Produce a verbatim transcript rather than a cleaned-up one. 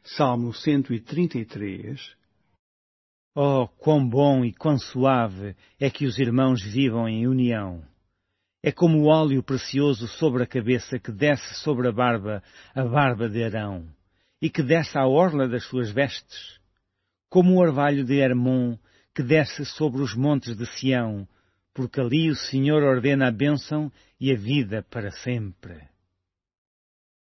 Salmo cento e trinta e três. Oh, quão bom e quão suave é que os irmãos vivam em união! É como o óleo precioso sobre a cabeça que desce sobre a barba, a barba de Arão, e que desce à orla das suas vestes. Como o orvalho de Hermon, que desce sobre os montes de Sião, porque ali o Senhor ordena a bênção e a vida para sempre.